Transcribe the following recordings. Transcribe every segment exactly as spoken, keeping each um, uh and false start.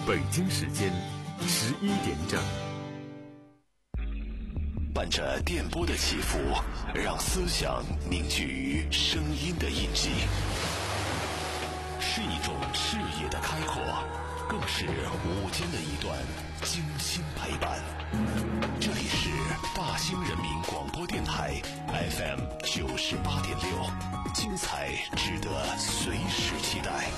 北京时间十一点整。 伴着电波的起伏，让思想凝聚于声音的印记，是一种视野的开阔，更是午间的一段精心陪伴。这里是大兴人民广播电台 F M 九十八点六，精彩值得随时期待。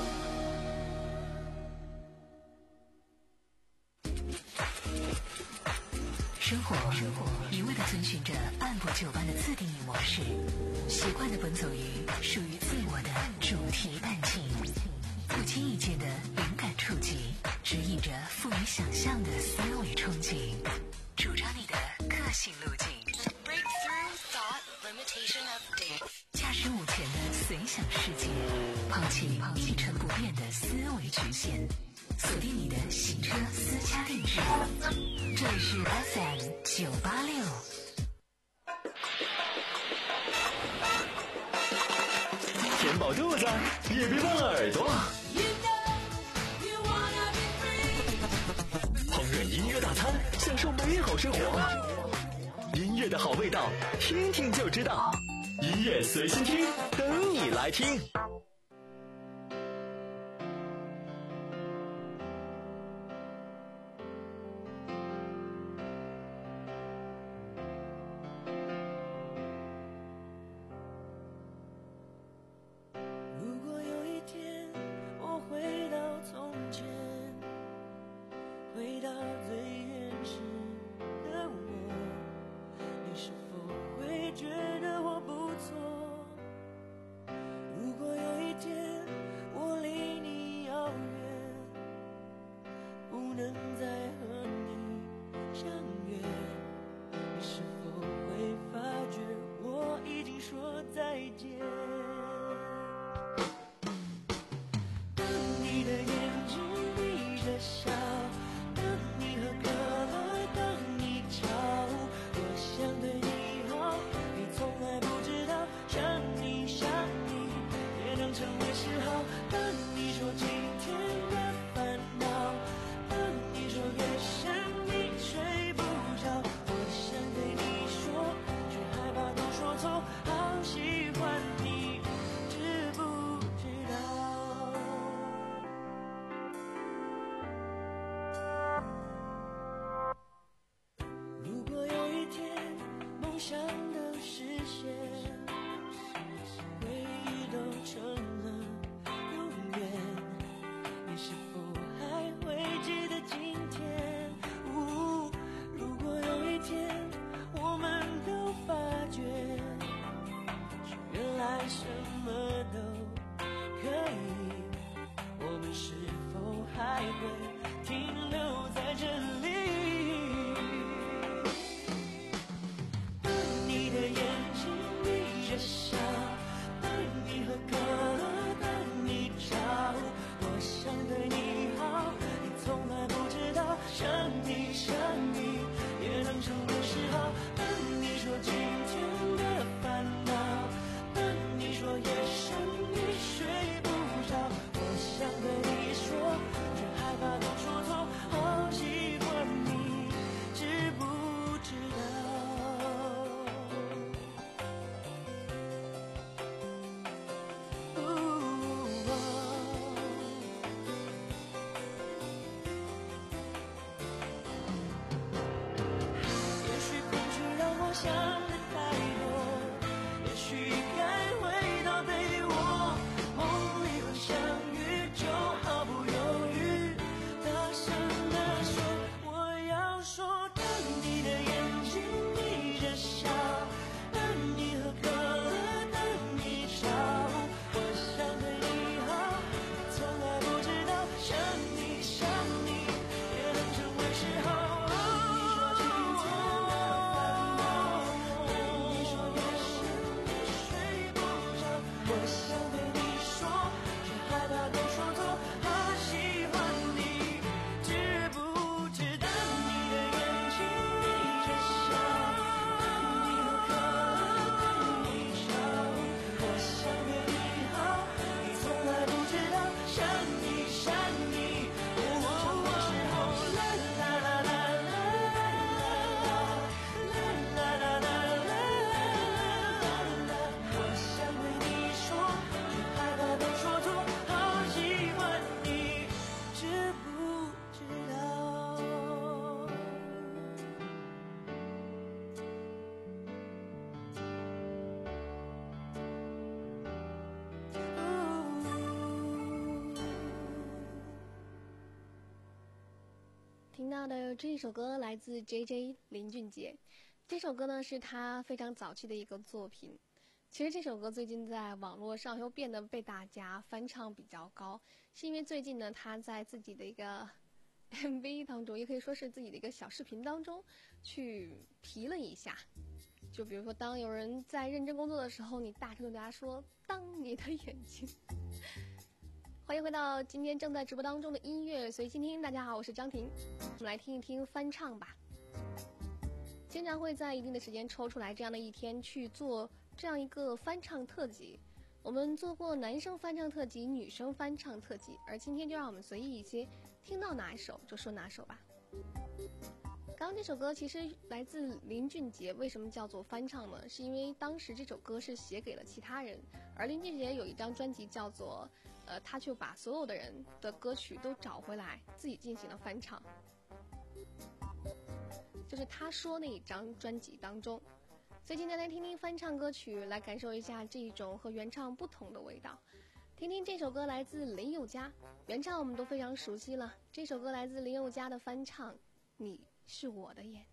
生活一味地遵循着按部就班的自定义模式，习惯地奔走于属于自我的主题淡景，不经意间的灵感触及，指引着富于想象的思维憧憬，主张你的个性路径。Breakthrough Thought Limitation Update， 驾驶午前的随想世界，抛弃一成不变的思维局限，锁定你的洗车私家定制。这里是 F M 九八六。 填饱肚子，也别忘了耳朵。烹饪音乐大餐，享受美好生活。音乐的好味道，听听就知道。音乐随心听，等你来听。 我想对你说，却害怕都说错，好习惯听到的这一首歌来自 J J 林俊杰，这首歌呢是他非常早期的一个作品。其实这首歌最近在网络上又变得被大家翻唱比较高，是因为最近呢他在自己的一个 M V 当中，也可以说是自己的一个小视频当中去提了一下。就比如说，当有人在认真工作的时候，你大声对大家说当你的眼睛。欢迎回到今天正在直播当中的音乐随心听，大家好，我是张婷，我们来听一听翻唱吧。经常会在一定的时间抽出来这样的一天去做这样一个翻唱特辑。我们做过男生翻唱特辑、女生翻唱特辑，而今天就让我们随意一些，听到哪一首就说哪首吧。刚刚这首歌其实来自林俊杰，为什么叫做翻唱呢？是因为当时这首歌是写给了其他人，而林俊杰有一张专辑叫做呃，他就把所有的人的歌曲都找回来，自己进行了翻唱，就是他说那一张专辑当中。所以今天来听听翻唱歌曲，来感受一下这种和原唱不同的味道。听听这首歌来自林宥嘉，原唱我们都非常熟悉了，这首歌来自林宥嘉的翻唱，你是我的眼。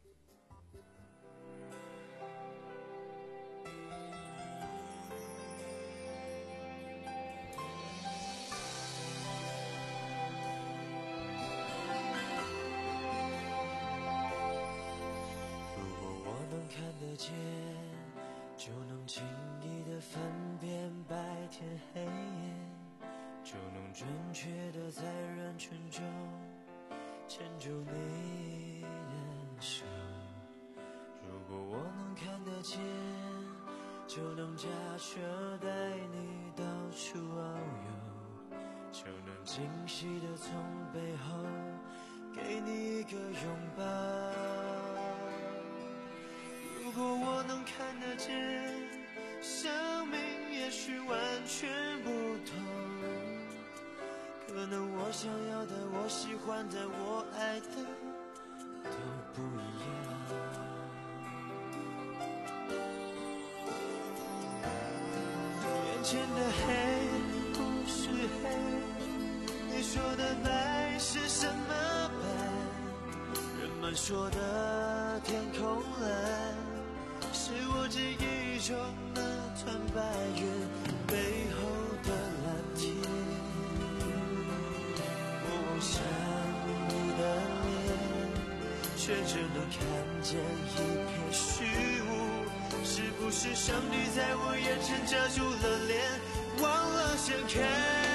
如果我能看得见，就能轻易地分辨白天黑夜，就能准确地在人群中牵住你的手。如果我能看得见，就能驾车带你到处遨游，就能惊喜地从背后给你一个拥抱。如果我能看得见，生命也许完全不同，可能我想要的，我喜欢的，我爱的都不一样。眼前的黑不是黑，你说的白是什么白？人们说的天空蓝，是我记忆中那团白云背后的蓝天。我望向你的脸，却只能看见一片虚无，是不是上帝在我眼前遮住了脸，忘了掀开？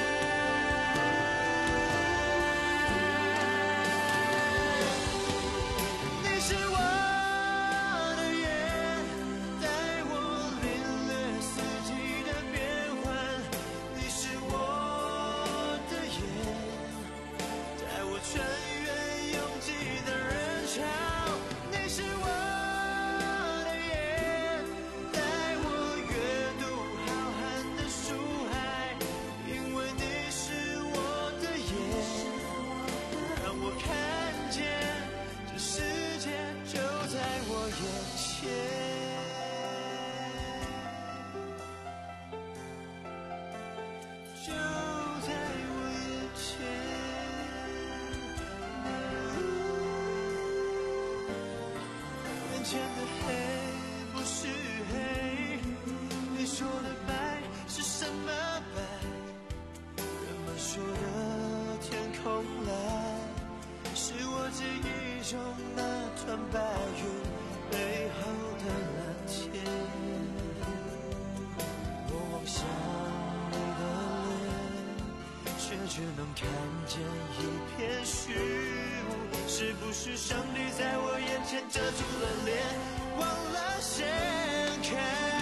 只能看见一片虚无，是不是上帝在我眼前遮住了脸，忘了掀开？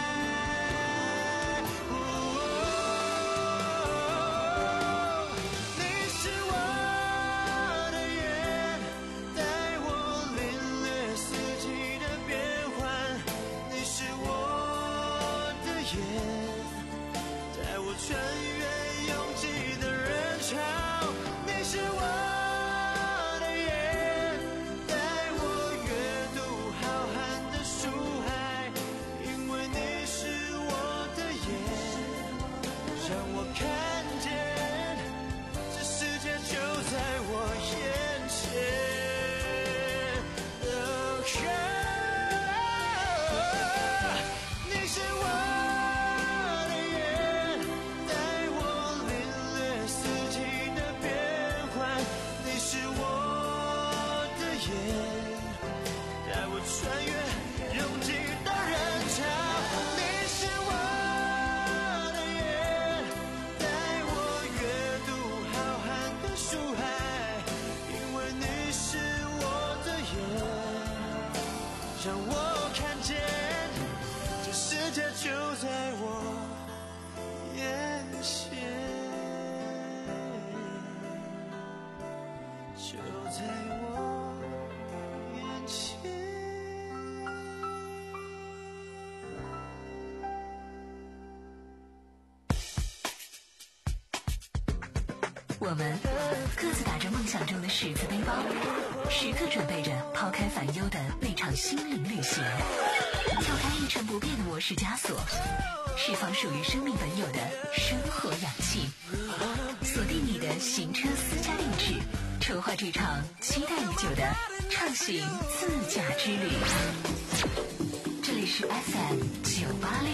为你让我看见这世界就在我眼前，就在我眼前。 我们各自打着梦想中的十字背包，时刻准备着抛开烦忧的那场心灵旅行，跳开一成不变的模式枷锁，释放属于生命本有的生活氧气，锁定你的行车私家定制，筹划这场期待已久的畅行自驾之旅。这里是 F M 九八六。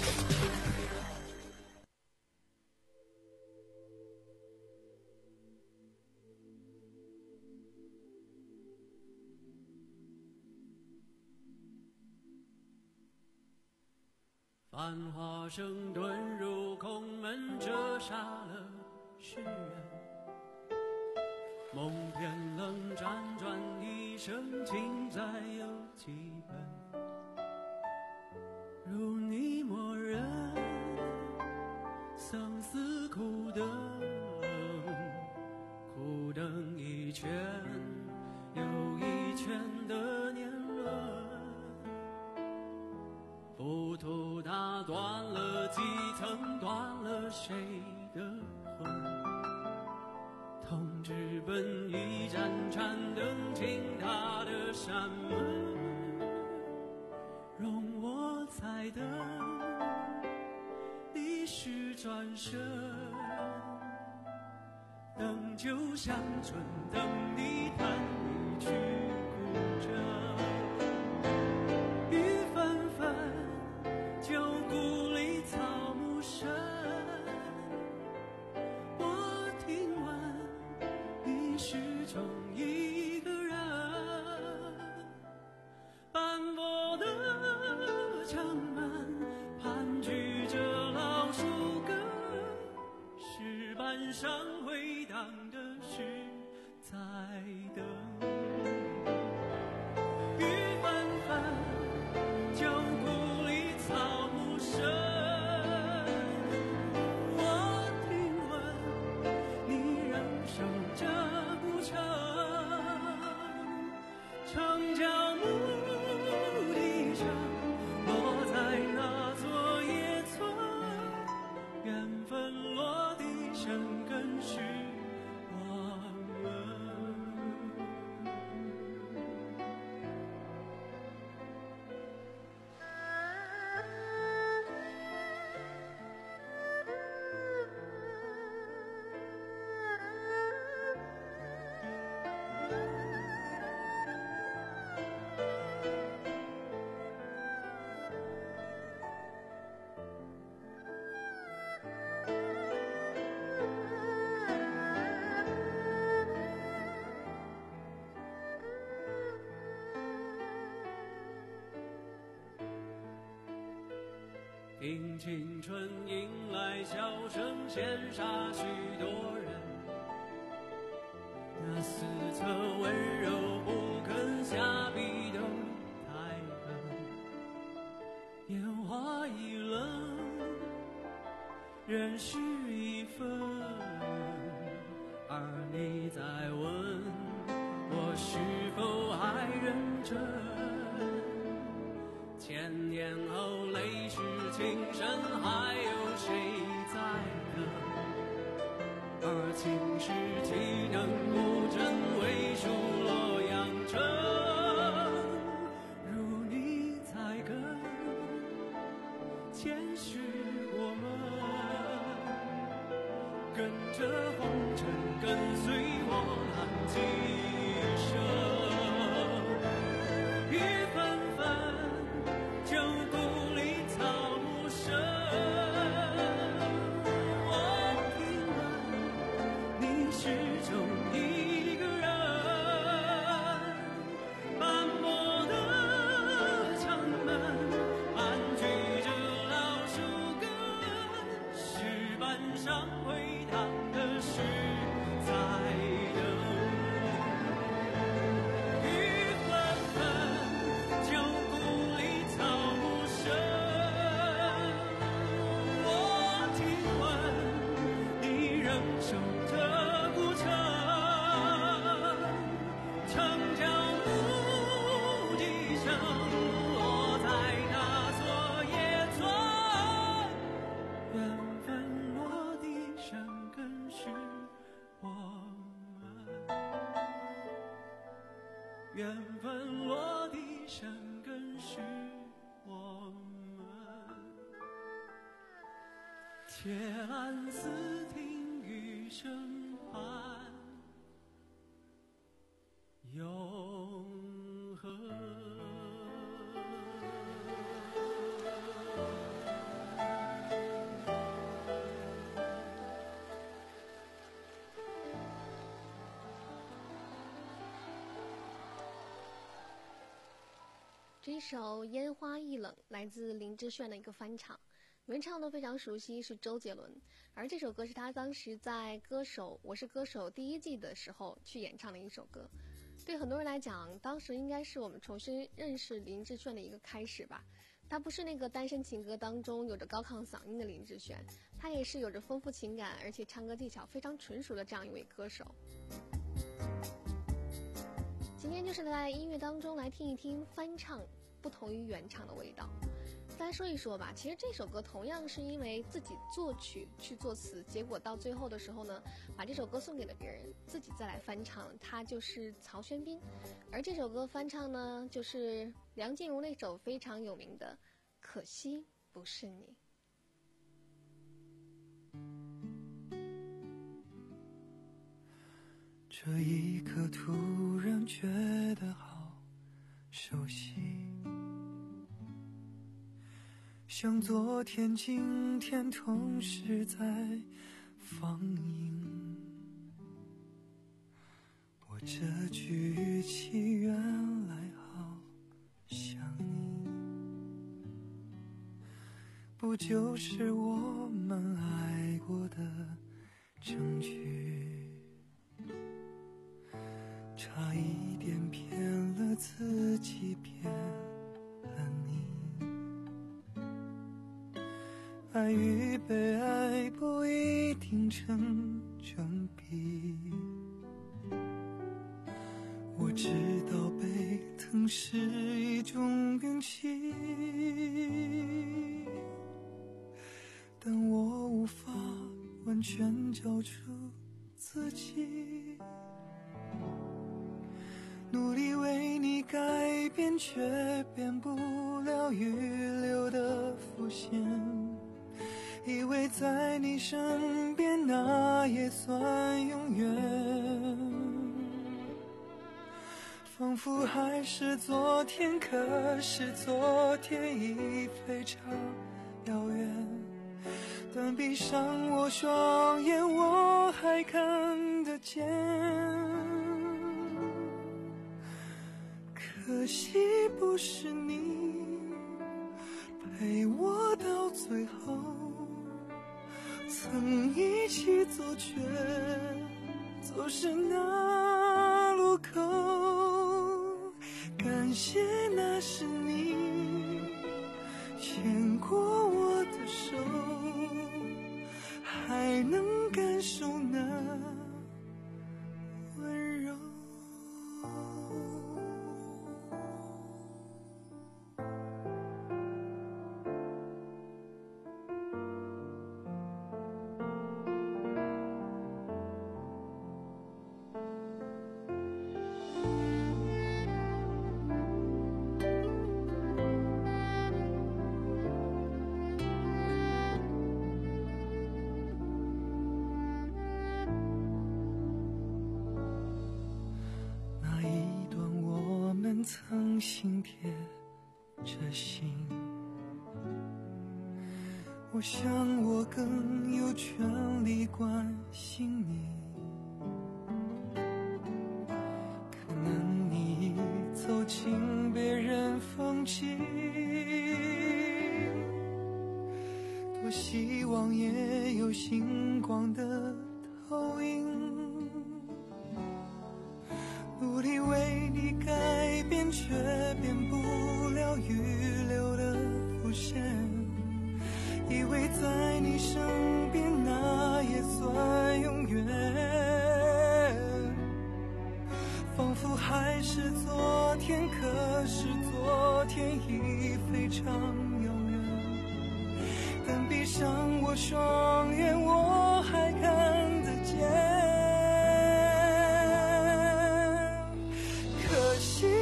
繁华声遁入空门，折煞了世人。梦偏冷，辗转一生，情再有几本？如你默认，相思苦等，苦等一圈又一圈的年轮。浮屠打断了几层，断了谁的魂？痛直奔一盏盏灯，倾塌的山门，容我再等，你时转身，等酒香醇，等你弹一曲古筝。雨纷纷，旧故里草木深，我听闻你始终一个人，斑驳的城门盘踞着老树根，石板上回荡的是在等。雨纷纷，旧故里草木深，我听闻你仍守着古城，城郊牧笛声落在那座野村，缘分落地生根是我们。听青春迎来笑声，羡煞许多人。那四侧温柔不肯下笔的太狠，烟花易冷，人事已分。而你在问我是否还认真？千年后泪湿情深，还有谁在等？而情是岂能不真，为数洛阳城。如你在跟，前世我们跟着红尘，跟随我浪几生。雨纷纷，旧故里草木深，我听闻你始终一个人，斑驳的城门盘踞着老树根，石板上回荡的是在缘分落地生根是我们，铁栏四听雨声寒，永恒。 这一首《烟花易冷》来自林志炫的一个翻唱，原唱都非常熟悉，是周杰伦。而这首歌是他当时在《歌手我是歌手》第一季的时候去演唱的一首歌。对很多人来讲，当时应该是我们重新认识林志炫的一个开始吧。他不是那个单身情歌当中有着高亢嗓音的林志炫，他也是有着丰富情感而且唱歌技巧非常纯熟的这样一位歌手。今天就是在音乐当中来听一听翻唱不同于原唱的味道。再来说一说吧，其实这首歌同样是因为自己作曲去作词，结果到最后的时候呢，把这首歌送给了别人，自己再来翻唱，他就是曹轩宾。而这首歌翻唱呢，就是梁静茹那首非常有名的《可惜不是你》。 这一刻突然觉得好熟悉，像昨天今天同时在放映。我这句语气原来好像你，不就是我们爱过的证据？差一点骗了自己，骗了你。爱与被爱不一定成正比，我知道被疼是一种运气，但我无法完全交出自己。努力为你改变，却变不了预留的伏线。以为在你身边，那也算永远。仿佛还是昨天，可是昨天已非常遥远。但闭上我双眼，我还看得见。可惜不是你陪我到最后，曾一起走却走失那路口。感谢那是你牵过我的手，还能感受那温柔。曾心贴着心，我想我更有权利关心你。可能你走进别人风景，多希望也有星光的投影。努力为你改变，却变不了预留的伏线。以为在你身边，那也算永远。仿佛还是昨天，可是昨天已非常遥远。但闭上我双眼，我还看得见。可惜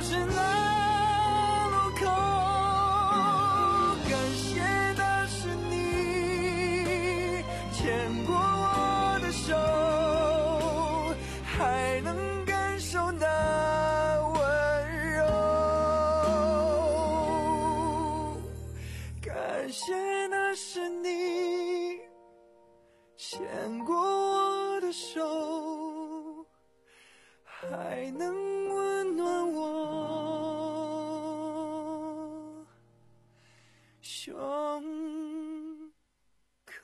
就是那路口，感谢的是你牵过我的手，还能感受那温柔。感谢的是你牵过我的手，还能温暖我胸口。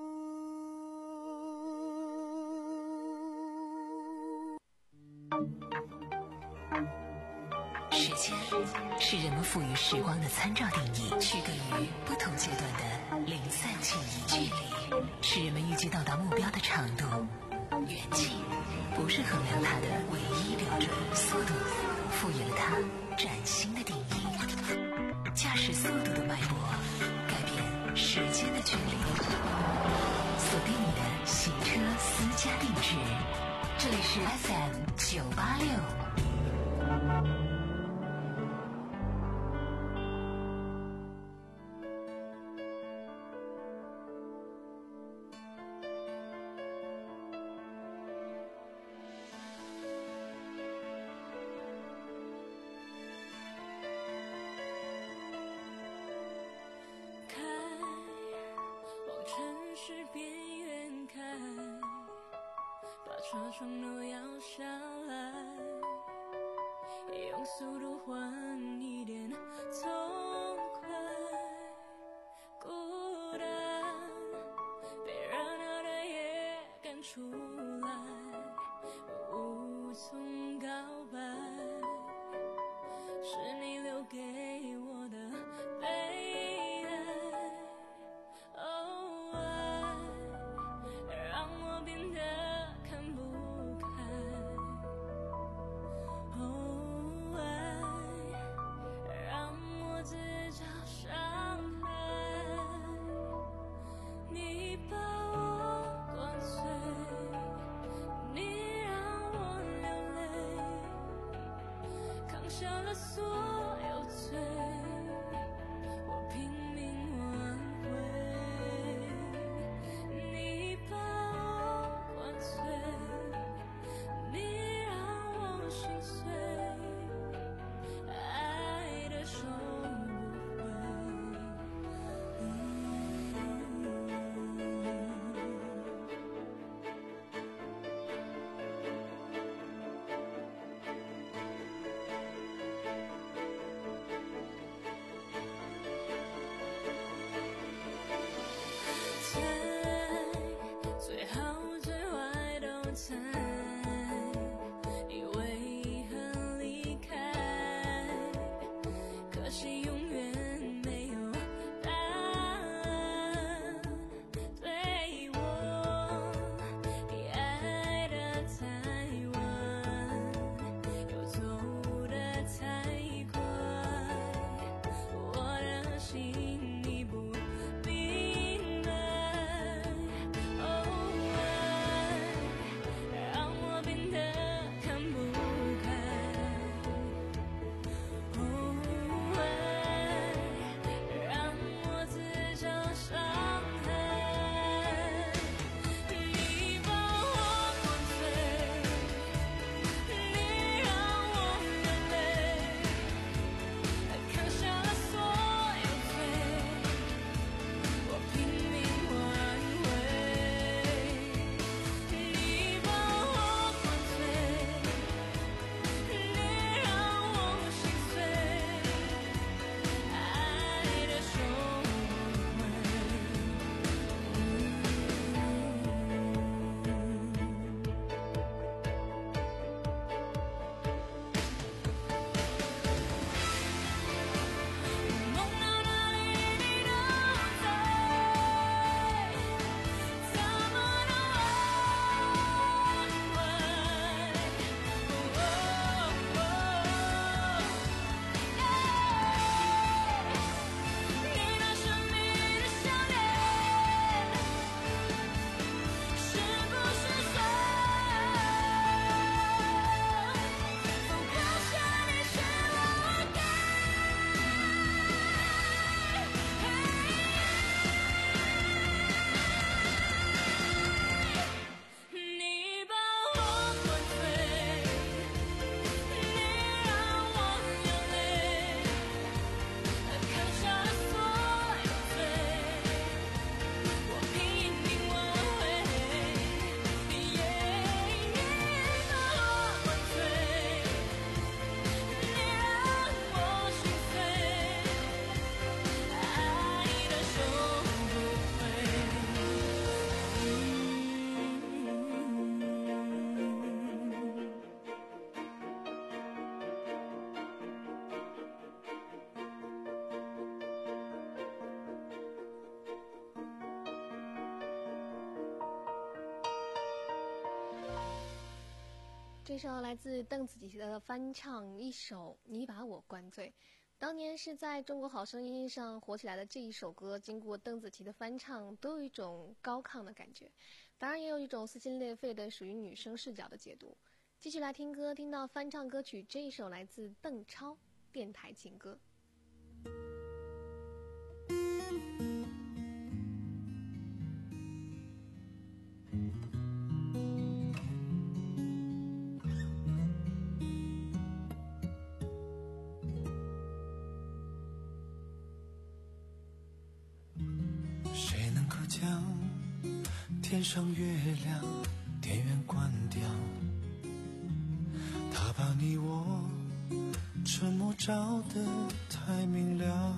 时间是人们赋予时光的参照定义，区隔于不同阶段的零散记忆。距离是人们预计到达目标的长度，远近不是衡量它的唯一标准。速度赋予了它崭新的定义，驾驶速度的脉搏改变时间的距离。锁定你的行车私家定制，这里是 F M 九八六。 车窗都摇下来，用速度换一点痛快。孤单被热闹的夜赶出来，无从告白，是你留给我的悲哀。哦，爱让我变得看不开，哦，爱这首来自邓紫棋的翻唱，一首《你把我灌醉》。当年是在中国好声音上火起来的这一首歌，经过邓紫棋的翻唱，都有一种高亢的感觉，当然也有一种撕心裂肺的属于女生视角的解读。继续来听歌，听到翻唱歌曲，这一首来自邓超电台情歌。 谁能够将天上月亮电源关掉？他把你我沉默照得太明了。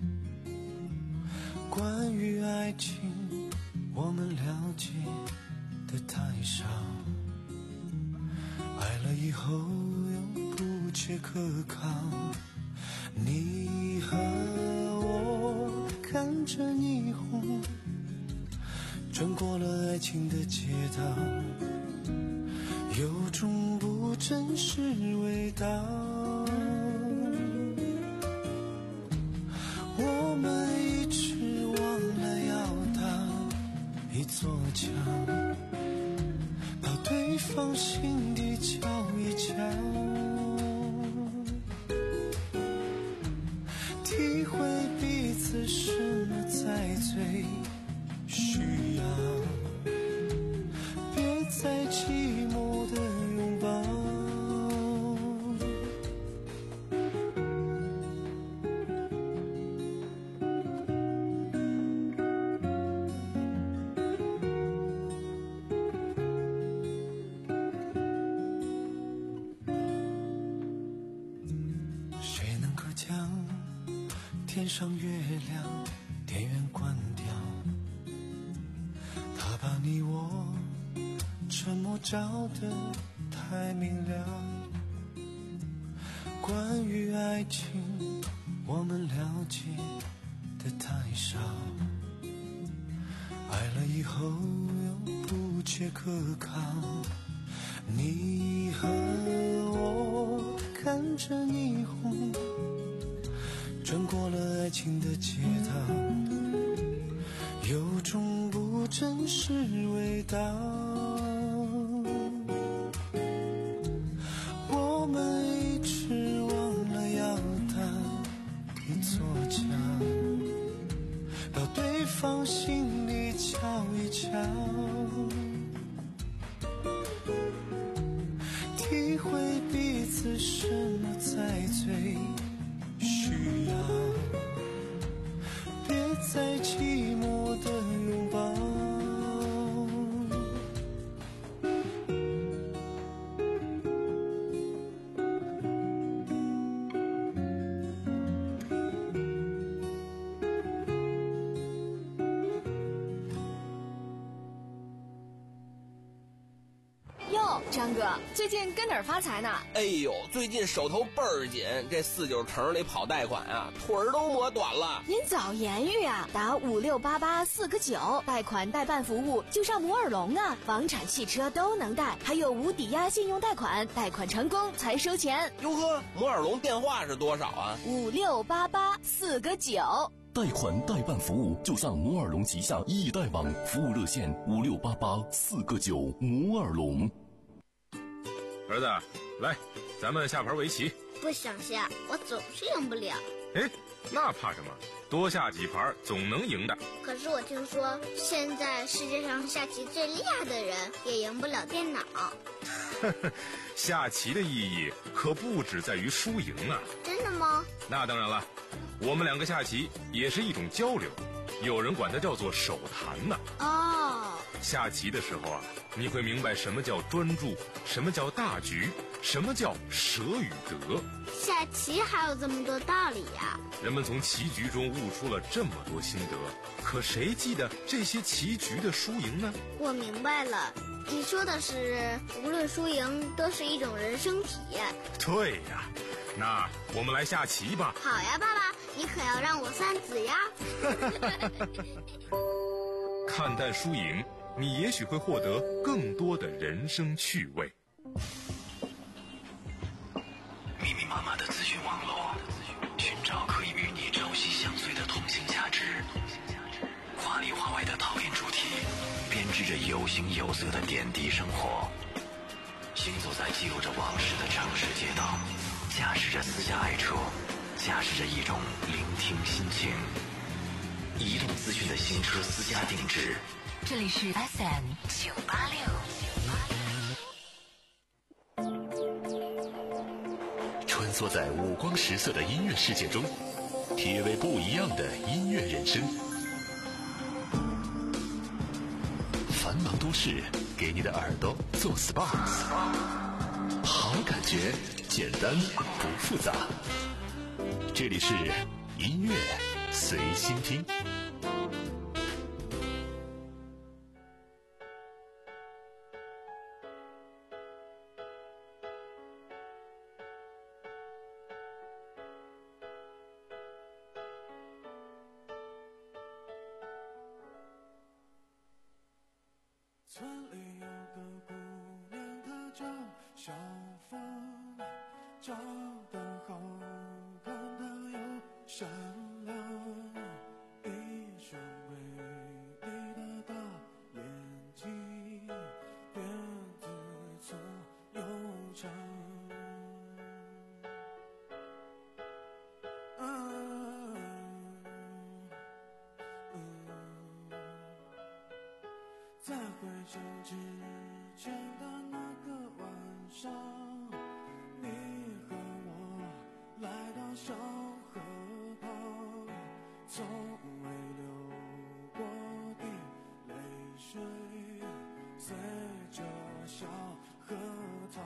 关于爱情，我们了解的太少。爱了以后又不切可靠。你和我看着霓虹，穿过了爱情的街道，有种不真实味道。我们一直忘了要搭一座桥，到对方心底瞧一瞧，体会彼此什么才最需要，别再寂寞的拥抱。谁能够将天上月亮电源关掉？他把你我沉默照得太明了。关于爱情，我们了解的太少。爱了以后又不切可靠。你和我看着霓虹，穿过了爱情的街道，有种不真实味道。我们一直忘了要搭一座桥，到对方心里瞧一瞧，体会彼此什么才最需要，别再寂寞的拥抱。 哟，张哥，最近跟哪儿发财呢？ 哎呦，最近手头倍儿紧，这四九城里跑贷款啊，腿儿都磨短了。 您早言语啊，打五六八八四个九，贷款代办服务就上摩尔龙啊，房产、汽车都能贷，还有无抵押信用贷款，贷款成功才收钱。 哟呵，摩尔龙电话是多少啊？ 五六八八四个九。 贷款代办服务就上摩尔龙旗下易贷网，服务热线五六八八四个九。摩尔龙。 儿子，来，咱们下盘围棋。 不想下，我总是赢不了。 哎，那怕什么？多下几盘总能赢的。 可是我听说，现在世界上下棋最厉害的人也赢不了电脑。 下棋的意义可不只在于输赢啊！ 真的吗？ 那当然了，我们两个下棋也是一种交流，有人管它叫做手谈呢。 哦， 下棋的时候啊，你会明白什么叫专注，什么叫大局，什么叫舍与得。 下棋还有这么多道理呀！ 人们从棋局中悟出了这么多心得，可谁记得这些棋局的输赢呢？ 我明白了，你说的是无论输赢都是一种人生体验。 对呀，那我们来下棋吧。 好呀，爸爸，你可要让我算子呀。 看淡输赢，你也许会获得更多的人生趣味。 找可以与你朝夕相随的同性价值。华里华外的套印主题，编织着有形有色的点滴生活。行走在记录着往事的城市街道，驾驶着私家爱车，驾驶着一种聆听心情。移动资讯的新车私家定制， 这里是 F M 九八六。 穿梭在五光十色的音乐世界中，体味不一样的音乐人生。繁忙都市给你的耳朵做 S P A， 好感觉，简单不复杂。这里是音乐随心听。 村里有个姑娘，她叫小芳，长得好看，她又善良，一双美丽的大眼睛，辫子粗又长。啊嗯在回城之前的那个晚上，你和我来到小河旁，从未流过的泪水随着小河淌。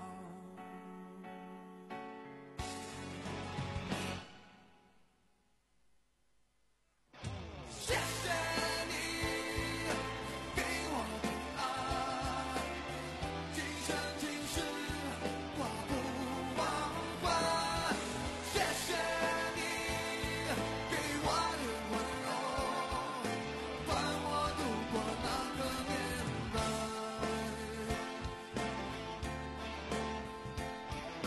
谢谢你给我的爱，今生今世我不忘怀。谢谢你给我的温柔，伴我度过那个年代。啊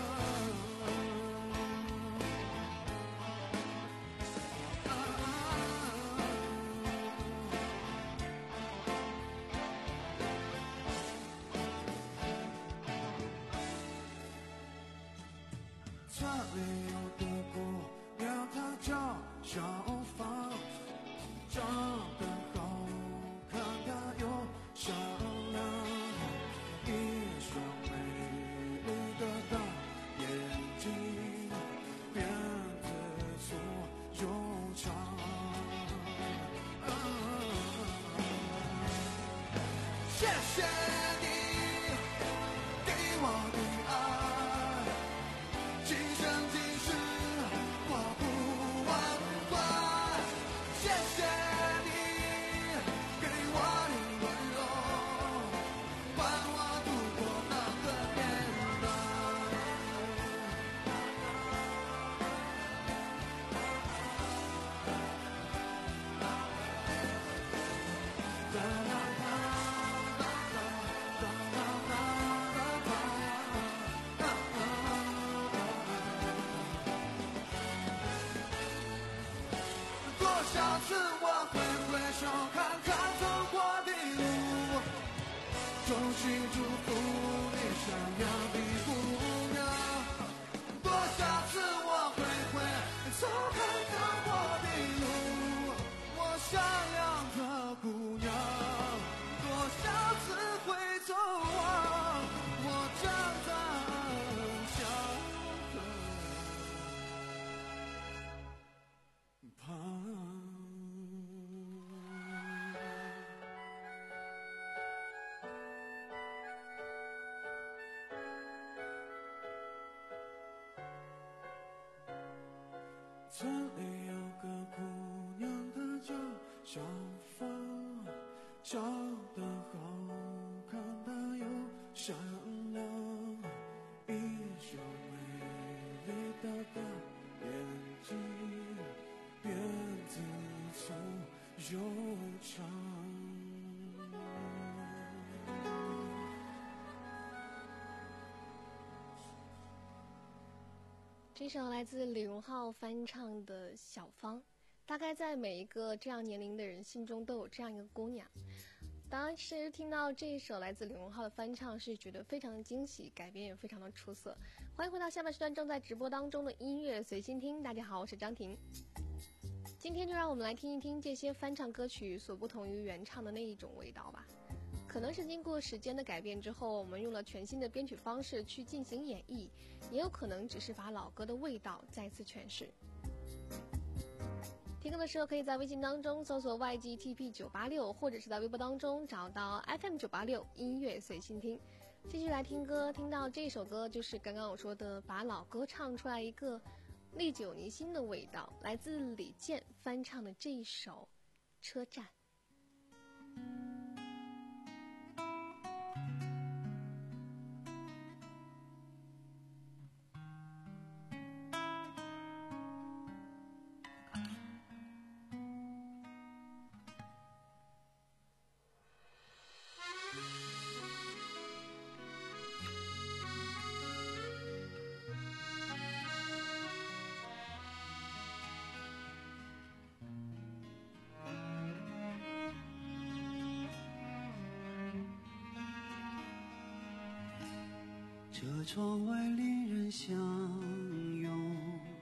村里有个姑娘，她叫小芳，长得好看，她又善良，一双美丽的大眼睛，辫子粗又长。啊谢谢你给我的爱，今生今世我不忘怀。谢谢你给我的温柔，伴我度过那个年代。哒啦哒哒哒哒啦哒哒哒啊多少次我会回首看看走过的路，衷心祝福你善良的姑娘。多少次我会回首看看我的路，我善良的姑娘。多少次会走望我站在小河旁。村里有个姑娘，她叫小芳，长得好看，她又善良，一双美丽的大眼睛，辫子粗又长。 这这首来自李荣浩翻唱的《小芳》，大概在每一个这样年龄的人心中都有这样一个姑娘。当时听到这一首来自李荣浩的翻唱，是觉得非常的惊喜，改编也非常的出色。欢迎回到下半时段正在直播当中的音乐随心听。大家好，我是张婷。今天就让我们来听一听这些翻唱歌曲所不同于原唱的那一种味道吧。可能是经过时间的改变之后，我们用了全新的编曲方式去进行演绎，也有可能只是把老歌的味道再次诠释。听歌的时候可以在微信当中搜索 Y G T P 九八六， 或者是在微博当中找到 F M 九八六 音乐随心听。继续来听歌，听到这首歌就是刚刚我说的把老歌唱出来一个历久弥新的味道，来自李健翻唱的这一首《车站》。 车窗外恋人相拥，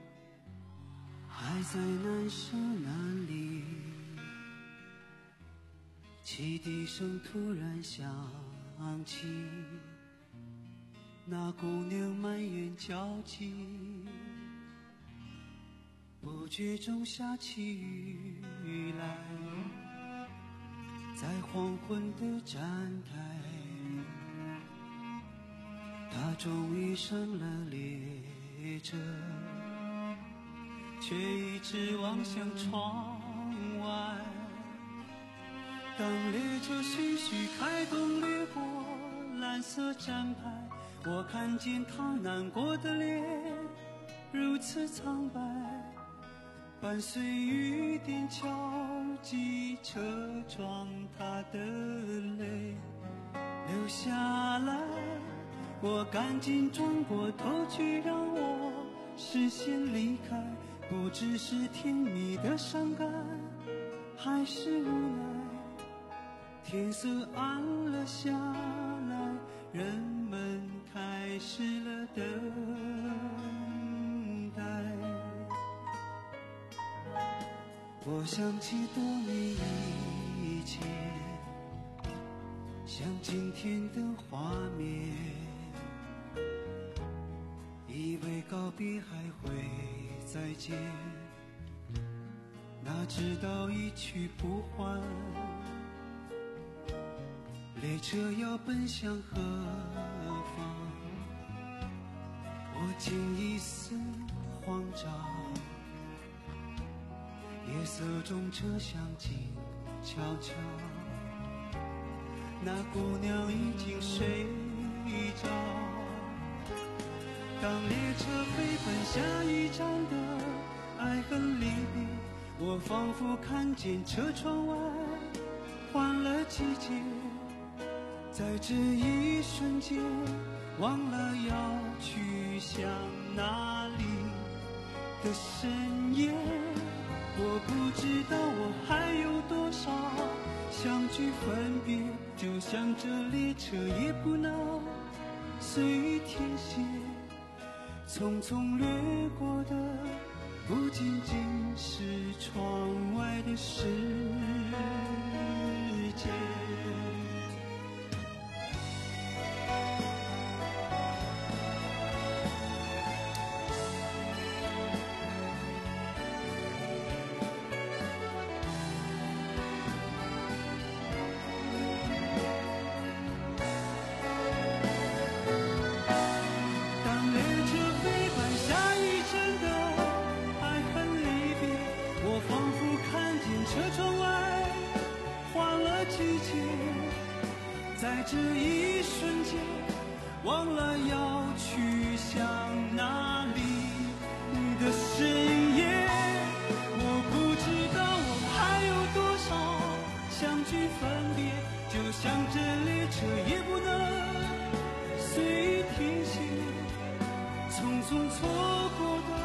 还在难舍难离，汽笛声突然响起，那姑娘埋怨焦急，不觉中下起雨来，在黄昏的站台，他终于上了列车，却一直望向窗外。当列车徐徐开动，掠过蓝色站牌，我看见他难过的脸如此苍白，伴随雨点敲击车窗，他的泪流下来。我赶紧转过头去，让我视线离开，不知是甜蜜的伤感，还是无奈。天色暗了下来，人们开始了等待。我想起多年以前，像今天的画面，以为告别还会再见，哪知道一去不还。列车要奔向何方？我竟一丝慌张。夜色中车厢静悄悄，那姑娘已经睡着。当列车飞奔下一站的爱恨离别，我仿佛看见车窗外换了季节，在这一瞬间忘了要去向哪里的深夜。我不知道我还有多少相聚分别，就像这列车也不能随天歇，匆匆掠过的不仅仅是窗外的世界。在这一瞬间忘了要去向哪里的深夜，我不知道我还有多少相聚分别，就像这列车也不能随天歇，匆匆错过的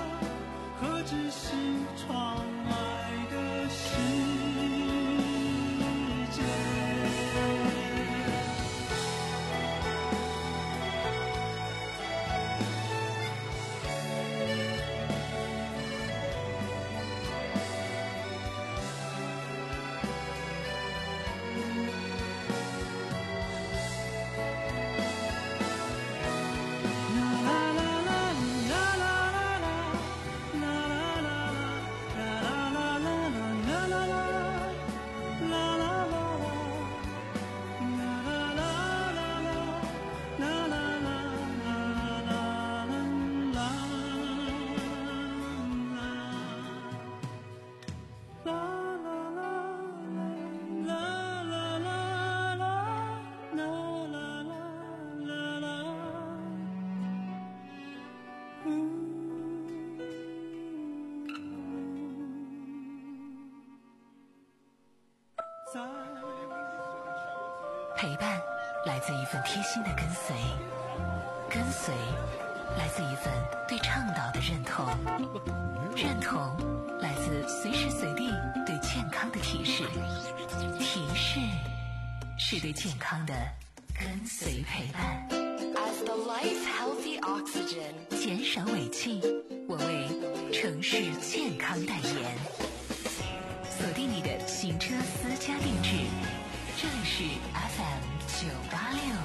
陪伴来自一份贴心的跟随，跟随来自一份对倡导的认同，认同来自随时随地对健康的提示，提示是对健康的跟随陪伴。 As the life healthy oxygen， 减少尾气，我为城市健康代言。锁定你的行车私家定制，这里是 F M 九八六。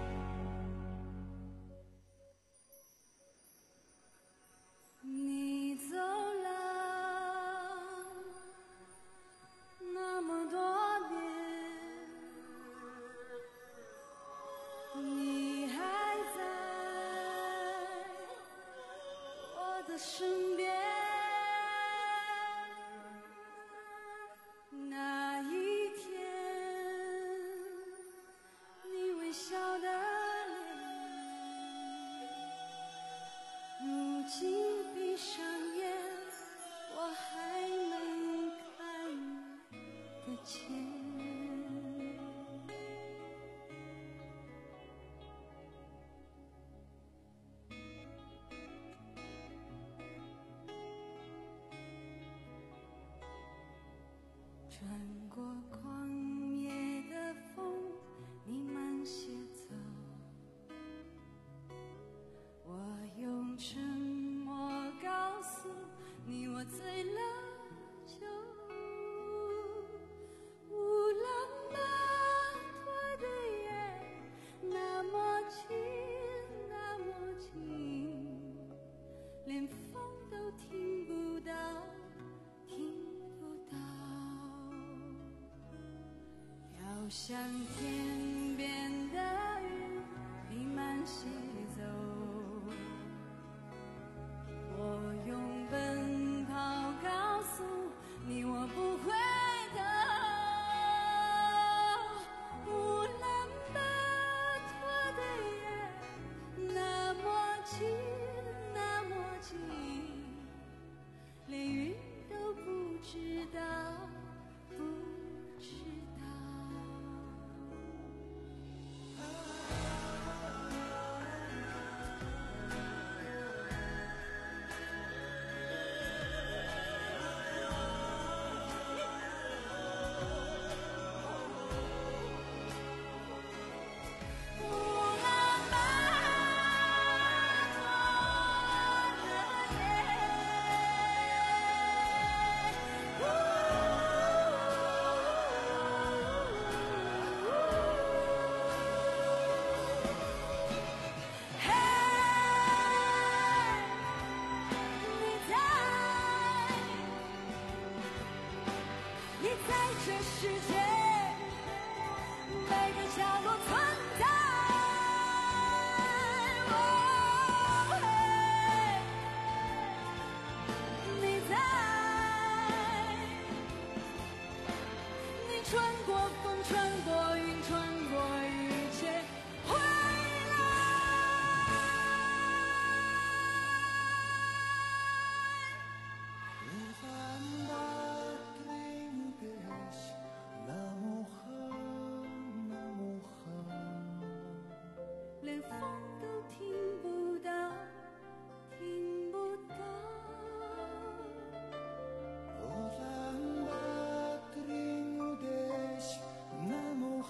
你走了那么多年，你还在我的身边。那一天，你微笑的脸，如今闭上眼，我还能看得见。穿过旷野的风，你慢些走，我用沉默告诉你，我醉了酒。乌兰巴托的夜那么近那么近，连风都听不到听不到，要像天边的云，你慢些走，我用奔跑告诉你，我不会的。乌兰巴托的夜那么近那么近，连云都不知道不知道。你在这世界每个角落存在。哦嘿，你在，你穿过风，穿过云，穿过一切，回来。连风都听不到，听不到。乌兰巴托的那么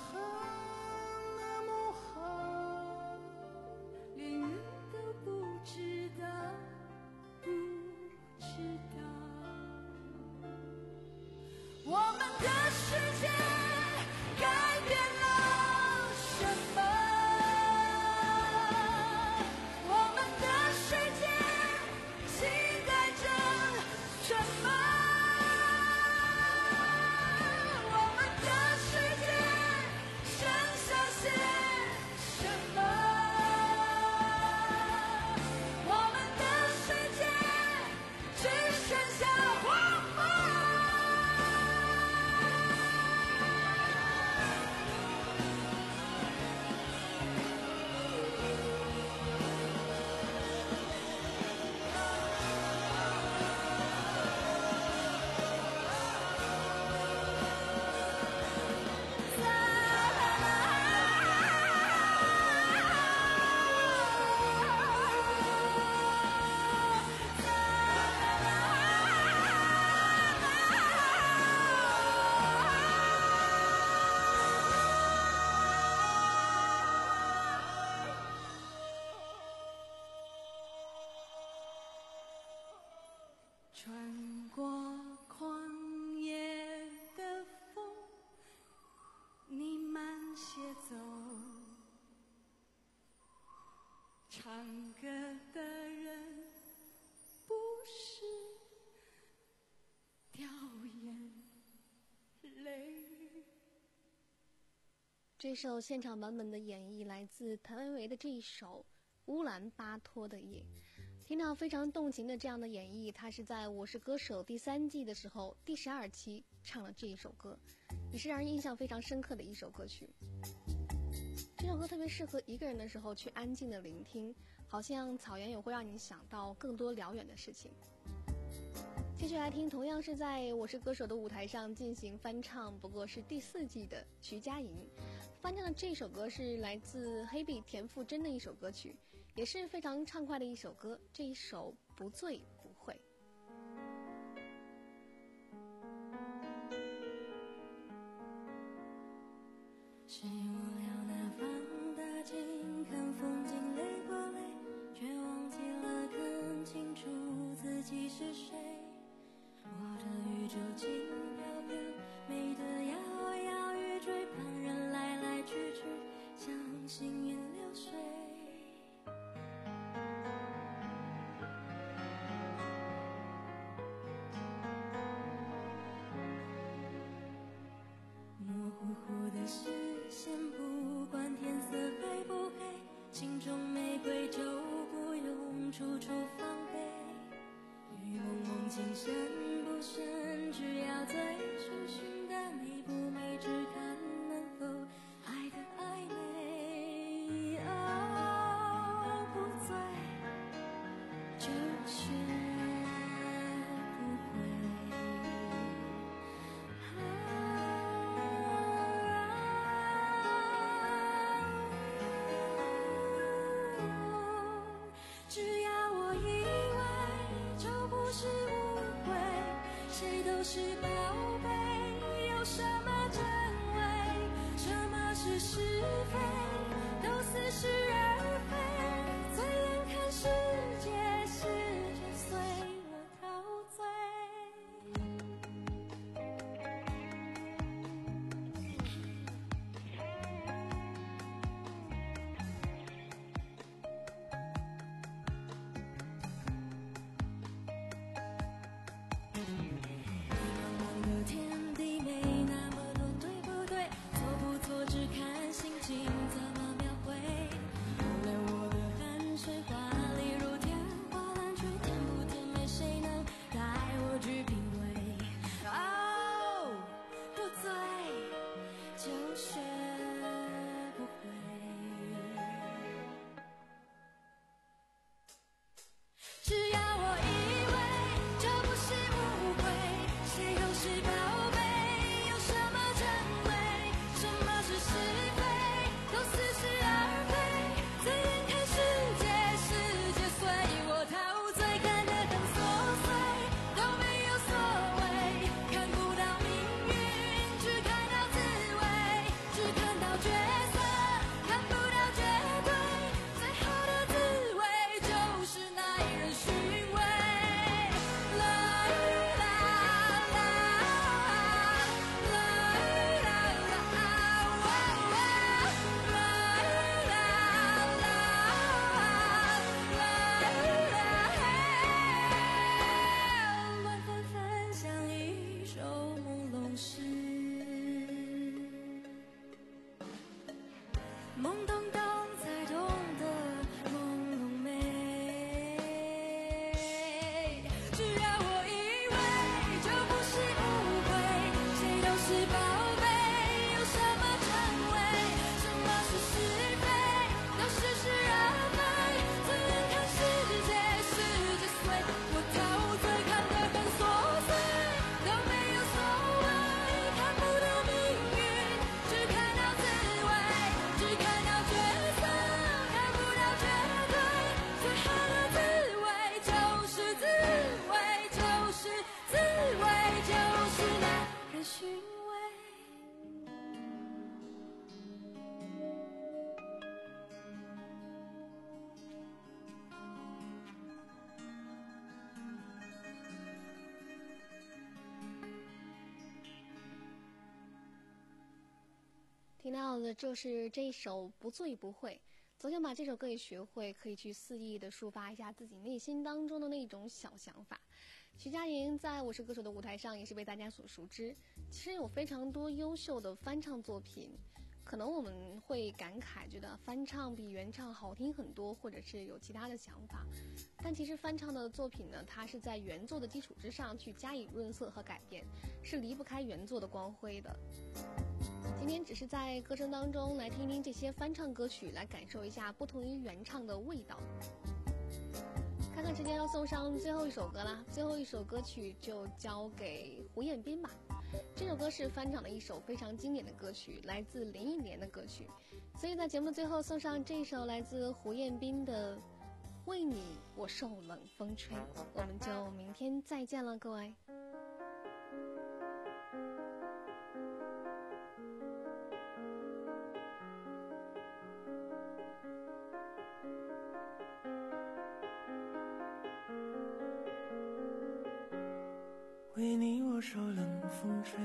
这首现场版本的演绎来自谭维维的这一首《乌兰巴托的夜》，听到非常动情的这样的演绎。他是在《我是歌手》第三季的时候第十二期唱了这一首歌，也是让人印象非常深刻的一首歌曲。这首歌特别适合一个人的时候去安静的聆听，好像草原也会让你想到更多辽远的事情。继续来听，同样是在《我是歌手》的舞台上进行翻唱，不过是第四季的徐佳莹翻唱的这首歌是来自黑碧田馥甄的一首歌曲，也是非常畅快的一首歌，这一首不醉不会。 是我要拿放大镜看风景累不累，却忘记了看清楚自己是谁。我的宇宙轻飘飘，美得摇摇欲坠，旁人来来去去，像行云流水。模糊糊的视线，不管天色黑不黑，心中玫瑰就不用处处防备。雨蒙蒙情深不深，只要最初寻的美不美，只看能否爱的暧昧。哦，不醉就是不会。只要我以为就不是误会，谁都是宝贝，有什么真伪，什么是是非，都似是而非。醉眼看世界，世界随我陶醉。的天地没那么多对不对，错不错只看心情怎么描绘。无论我的汗水华丽如天花乱坠，甜不甜美谁能带我去品味。哦，不醉就学不会。只要我以为这不是误会，谁都是宝贝，有什么真伪，什么是是非，都似是而非。醉眼看世界，世界随我陶醉，看得很琐碎，都没有所谓，看不到命运，只看到滋味，只看到角色，看不到绝对，最好的滋味就是耐人寻味。啦啦啦啦啦啦啦，哇哇，啦啦啦啦啦，嘿，晚风分享一首朦胧诗，懵懂懂才懂得朦胧美。只要我以为就不是误会，谁都是宝贝，有什么真伪，什么是是非，都似是而非。醉眼看世界，世界随我陶醉，看得很琐碎，都没有所谓，看不到命运，只看到滋味，只看到角色，看不到绝对，最好的滋味就是滋味，就是滋味，就是耐人寻味。 听到的就是这一首《不醉不会》。昨天把这首歌也学会，可以去肆意的抒发一下自己内心当中的那种小想法。徐佳莹在我是歌手的舞台上也是被大家所熟知，其实有非常多优秀的翻唱作品， 可能我们会感慨，觉得翻唱比原唱好听很多，或者是有其他的想法。但其实翻唱的作品呢，它是在原作的基础之上去加以润色和改变，是离不开原作的光辉的。今天只是在歌声当中来听听这些翻唱歌曲，来感受一下不同于原唱的味道。看看时间要送上最后一首歌啦，最后一首歌曲就交给胡彦斌吧。这首歌是翻唱的一首非常经典的歌曲，来自林忆莲的歌曲，所以在节目的最后送上这首来自胡彦斌的《为你我受冷风吹》，我们就明天再见了，各位。 为你我受冷风吹，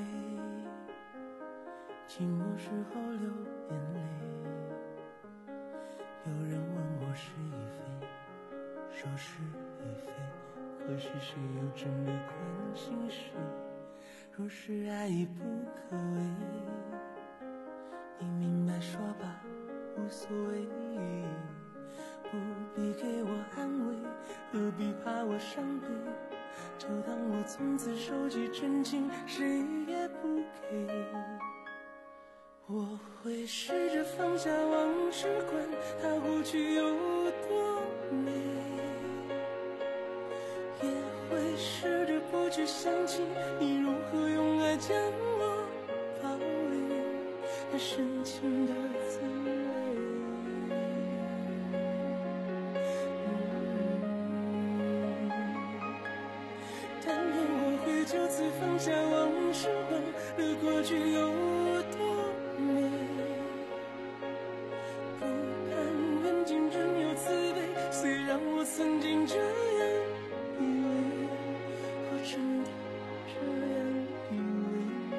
寂寞时候流眼泪。有人问我是与非，说是与非，可是谁又真的关心谁？若是爱已不可为，你明白说吧，无所谓，不必给我安慰，何必怕我伤悲？就当我从此收集真情，谁也不给。我会试着放下往事，管它过去有多美，也会试着不去想起你如何用爱将我包围，那深情的滋味。就此放下往事，忘了过去有多美，不盼缘尽仍有滋味。虽然我曾经这样以为，我真的这样以为。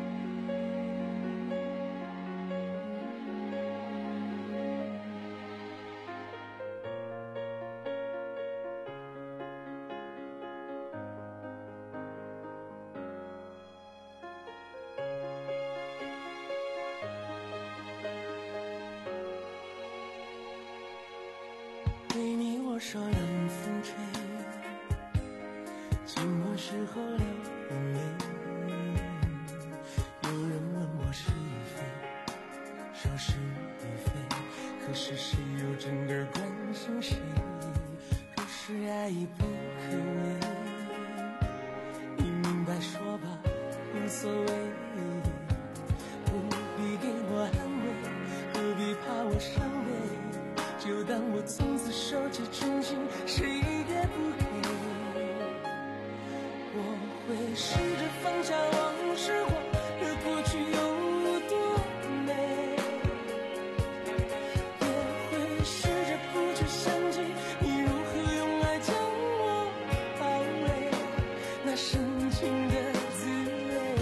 为你我受冷风吹，寂寞时候流眼泪。有人问我是与非，说是与非，可是谁又真的关心谁？若是爱已不可为，你明白说吧，无所谓，不必给我安慰，何必怕我伤悲？就当我从此收集真情，谁也不给。我会试着放下往事，忘了过去有多美，也会试着不去想起你如何用爱将我包围，那深情的滋味。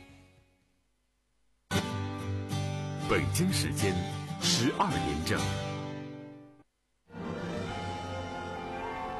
北京时间十二点整。